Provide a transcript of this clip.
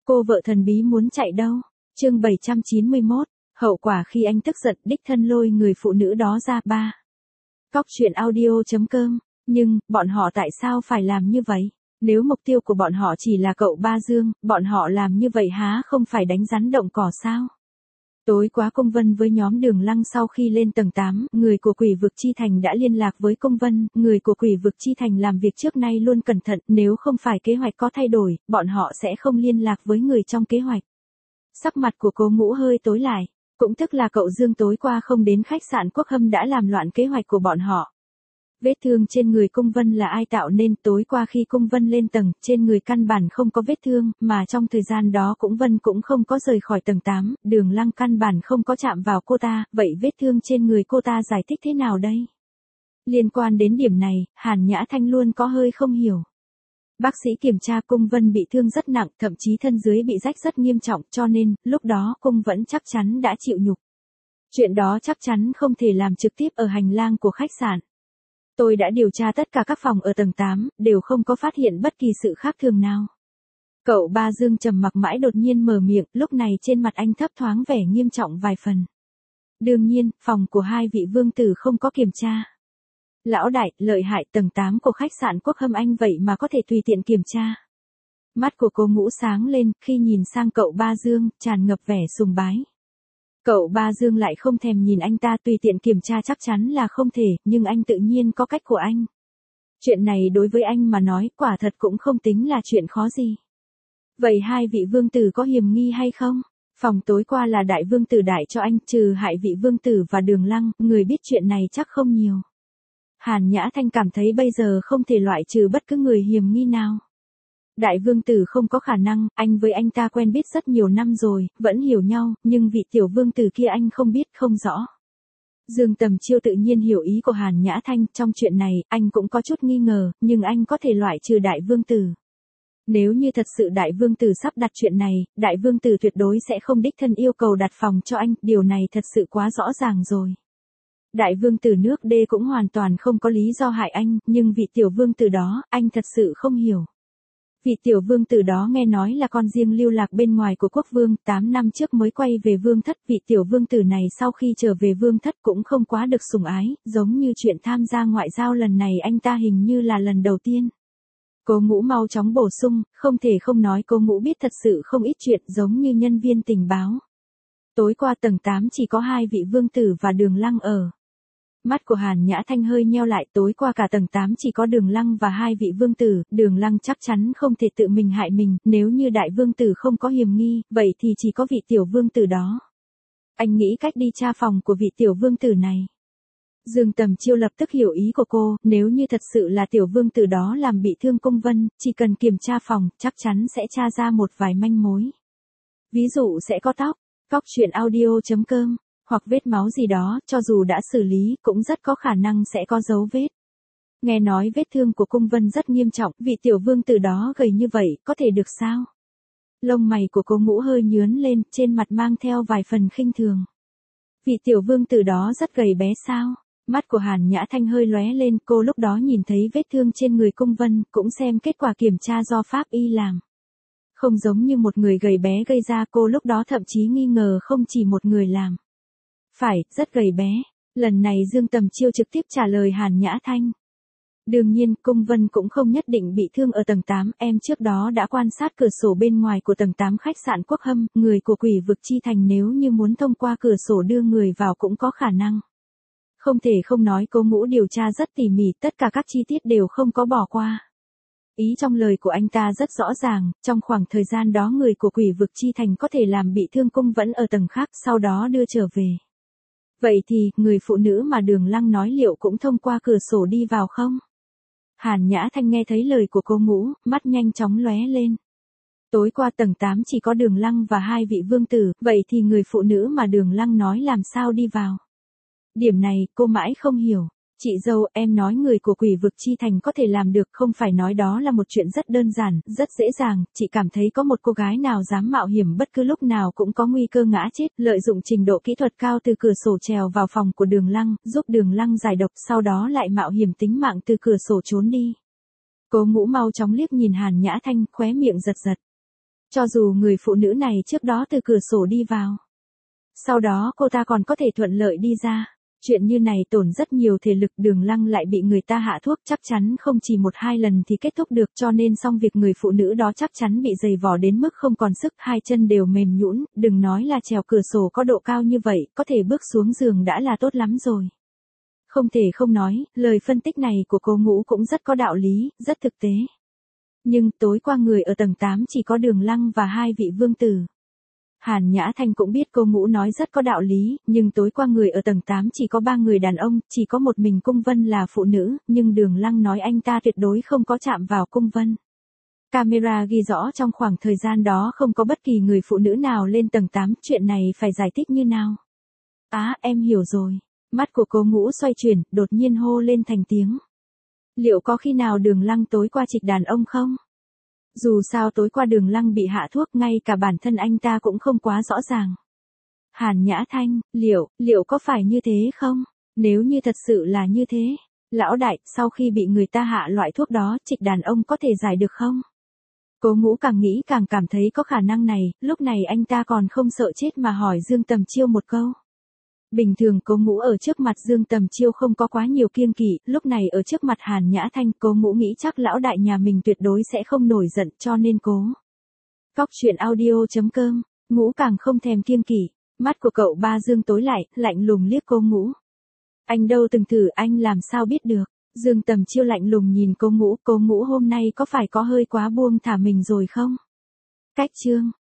Cô vợ thần bí muốn chạy đâu? Chương 791, hậu quả khi anh tức giận đích thân lôi người phụ nữ đó ra. Cóc truyện audio.com. Nhưng, bọn họ tại sao phải làm như vậy? Nếu mục tiêu của bọn họ chỉ là cậu Ba Dương, bọn họ làm như vậy há không phải đánh rắn động cỏ sao? Tối qua Công Vân với nhóm Đường Lăng sau khi lên tầng 8, người của Quỷ vực Chi Thành đã liên lạc với Công Vân, người của Quỷ vực Chi Thành làm việc trước nay luôn cẩn thận, nếu không phải kế hoạch có thay đổi, bọn họ sẽ không liên lạc với người trong kế hoạch. Sắc mặt của Cố Ngũ hơi tối lại, cũng tức là cậu Dương tối qua không đến khách sạn Quốc Hâm đã làm loạn kế hoạch của bọn họ. Vết thương trên người Công Vân là ai tạo nên? Tối qua khi Công Vân lên tầng, trên người căn bản không có vết thương, mà trong thời gian đó Vân cũng không có rời khỏi tầng 8, Đường Lăng căn bản không có chạm vào cô ta, vậy vết thương trên người cô ta giải thích thế nào đây? Liên quan đến điểm này, Hàn Nhã Thanh luôn có hơi không hiểu. Bác sĩ kiểm tra Công Vân bị thương rất nặng, thậm chí thân dưới bị rách rất nghiêm trọng, cho nên, lúc đó Công vẫn chắc chắn đã chịu nhục. Chuyện đó chắc chắn không thể làm trực tiếp ở hành lang của khách sạn. Tôi đã điều tra tất cả các phòng ở tầng 8, đều không có phát hiện bất kỳ sự khác thường nào. Cậu Ba Dương trầm mặc mãi đột nhiên mở miệng, lúc này trên mặt anh thấp thoáng vẻ nghiêm trọng vài phần. Đương nhiên, phòng của hai vị vương tử không có kiểm tra. Lão đại, lợi hại, tầng 8 của khách sạn Quốc Hâm anh vậy mà có thể tùy tiện kiểm tra. Mắt của Cố Ngũ sáng lên, khi nhìn sang cậu Ba Dương, tràn ngập vẻ sùng bái. Cậu Ba Dương lại không thèm nhìn anh ta, tùy tiện kiểm tra chắc chắn là không thể, nhưng anh tự nhiên có cách của anh. Chuyện này đối với anh mà nói, quả thật cũng không tính là chuyện khó gì. Vậy hai vị vương tử có hiềm nghi hay không? Phòng tối qua là đại vương tử đại cho anh, trừ hại vị vương tử và Đường Lăng, người biết chuyện này chắc không nhiều. Hàn Nhã Thanh cảm thấy bây giờ không thể loại trừ bất cứ người hiềm nghi nào. Đại vương tử không có khả năng, anh với anh ta quen biết rất nhiều năm rồi, vẫn hiểu nhau, nhưng vị tiểu vương tử kia anh không biết, không rõ. Dương Tầm Chiêu tự nhiên hiểu ý của Hàn Nhã Thanh, trong chuyện này, anh cũng có chút nghi ngờ, nhưng anh có thể loại trừ đại vương tử. Nếu như thật sự đại vương tử sắp đặt chuyện này, đại vương tử tuyệt đối sẽ không đích thân yêu cầu đặt phòng cho anh, điều này thật sự quá rõ ràng rồi. Đại vương tử nước D cũng hoàn toàn không có lý do hại anh, nhưng vị tiểu vương tử đó, anh thật sự không hiểu. Vị tiểu vương tử đó nghe nói là con riêng lưu lạc bên ngoài của quốc vương, 8 năm trước mới quay về vương thất. Vị tiểu vương tử này sau khi trở về vương thất cũng không quá được sủng ái, giống như chuyện tham gia ngoại giao lần này anh ta hình như là lần đầu tiên. Cố Ngũ mau chóng bổ sung, không thể không nói Cố Ngũ biết thật sự không ít chuyện, giống như nhân viên tình báo. Tối qua tầng 8 chỉ có hai vị vương tử và Đường Lăng ở. Mắt của Hàn Nhã Thanh hơi nheo lại, tối qua cả tầng 8 chỉ có Đường Lăng và hai vị vương tử, Đường Lăng chắc chắn không thể tự mình hại mình, nếu như đại vương tử không có hiềm nghi, vậy thì chỉ có vị tiểu vương tử đó. Anh nghĩ cách đi tra phòng của vị tiểu vương tử này. Dương Tầm Chiêu lập tức hiểu ý của cô, nếu như thật sự là tiểu vương tử đó làm bị thương Công Vân, chỉ cần kiểm tra phòng, chắc chắn sẽ tra ra một vài manh mối. Ví dụ sẽ có tóc, cóc truyện audio.com. Hoặc vết máu gì đó, cho dù đã xử lý, cũng rất có khả năng sẽ có dấu vết. Nghe nói vết thương của Công Vân rất nghiêm trọng, vị tiểu vương tử đó gầy như vậy, có thể được sao? Lông mày của Cố Ngũ hơi nhướn lên, trên mặt mang theo vài phần khinh thường. Vị tiểu vương tử đó rất gầy bé sao? Mắt của Hàn Nhã Thanh hơi lóe lên, cô lúc đó nhìn thấy vết thương trên người Công Vân, cũng xem kết quả kiểm tra do pháp y làm. Không giống như một người gầy bé gây ra, cô lúc đó thậm chí nghi ngờ không chỉ một người làm. Phải, rất gầy bé. Lần này Dương Tầm Chiêu trực tiếp trả lời Hàn Nhã Thanh. Đương nhiên, Công Vân cũng không nhất định bị thương ở tầng 8, em trước đó đã quan sát cửa sổ bên ngoài của tầng 8 khách sạn Quốc Hâm, người của Quỷ vực Chi Thành nếu như muốn thông qua cửa sổ đưa người vào cũng có khả năng. Không thể không nói Cố Ngũ điều tra rất tỉ mỉ, tất cả các chi tiết đều không có bỏ qua. Ý trong lời của anh ta rất rõ ràng, trong khoảng thời gian đó người của Quỷ vực Chi Thành có thể làm bị thương Công Vẫn ở tầng khác, sau đó đưa trở về. Vậy thì, người phụ nữ mà Đường Lăng nói liệu cũng thông qua cửa sổ đi vào không? Hàn Nhã Thanh nghe thấy lời của Cố Ngũ, mắt nhanh chóng lóe lên. Tối qua tầng 8 chỉ có Đường Lăng và hai vị vương tử, vậy thì người phụ nữ mà Đường Lăng nói làm sao đi vào? Điểm này, cô mãi không hiểu. Chị dâu, em nói người của Quỷ vực Chi Thành có thể làm được, không phải nói đó là một chuyện rất đơn giản, rất dễ dàng, chị cảm thấy có một cô gái nào dám mạo hiểm bất cứ lúc nào cũng có nguy cơ ngã chết, lợi dụng trình độ kỹ thuật cao từ cửa sổ trèo vào phòng của Đường Lăng, giúp Đường Lăng giải độc, sau đó lại mạo hiểm tính mạng từ cửa sổ trốn đi. Cố Ngũ mau chóng liếc nhìn Hàn Nhã Thanh, khóe miệng giật giật. Cho dù người phụ nữ này trước đó từ cửa sổ đi vào. Sau đó cô ta còn có thể thuận lợi đi ra. Chuyện như này tổn rất nhiều thể lực, Đường Lăng lại bị người ta hạ thuốc, chắc chắn không chỉ 1-2 lần thì kết thúc được, cho nên xong việc người phụ nữ đó chắc chắn bị dày vò đến mức không còn sức, hai chân đều mềm nhũn, đừng nói là trèo cửa sổ có độ cao như vậy, có thể bước xuống giường đã là tốt lắm rồi. Không thể không nói, lời phân tích này của cô Ngũ cũng rất có đạo lý, rất thực tế. Nhưng tối qua người ở tầng 8 chỉ có Đường Lăng và 2 vị vương tử. Hàn Nhã Thanh cũng biết cô Ngũ nói rất có đạo lý, nhưng tối qua người ở tầng 8 chỉ có 3 người đàn ông, chỉ có một mình Cung Vân là phụ nữ, nhưng Đường Lăng nói anh ta tuyệt đối không có chạm vào Cung Vân. Camera ghi rõ trong khoảng thời gian đó không có bất kỳ người phụ nữ nào lên tầng 8, chuyện này phải giải thích như nào? Em hiểu rồi. Mắt của cô Ngũ xoay chuyển, đột nhiên hô lên thành tiếng. Liệu có khi nào Đường Lăng tối qua trịch đàn ông không? Dù sao tối qua Đường Lăng bị hạ thuốc, ngay cả bản thân anh ta cũng không quá rõ ràng. Hàn Nhã Thanh, liệu có phải như thế không? Nếu như thật sự là như thế, lão đại, sau khi bị người ta hạ loại thuốc đó, trịch đàn ông có thể giải được không? Cố Ngũ càng nghĩ càng cảm thấy có khả năng này, lúc này anh ta còn không sợ chết mà hỏi Dương Tầm Chiêu một câu. Bình thường Cố Ngũ ở trước mặt Dương Tầm Chiêu không có quá nhiều kiêng kỵ, lúc này ở trước mặt Hàn Nhã Thanh, Cố Ngũ nghĩ chắc lão đại nhà mình tuyệt đối sẽ không nổi giận, cho nên cố. Cóc truyện audio.com, Ngũ càng không thèm kiêng kỵ, mắt của cậu ba Dương tối lại, lạnh lùng liếc Cố Ngũ. Anh đâu từng thử, anh làm sao biết được? Dương Tầm Chiêu lạnh lùng nhìn Cố Ngũ hôm nay có phải có hơi quá buông thả mình rồi không? Cách chương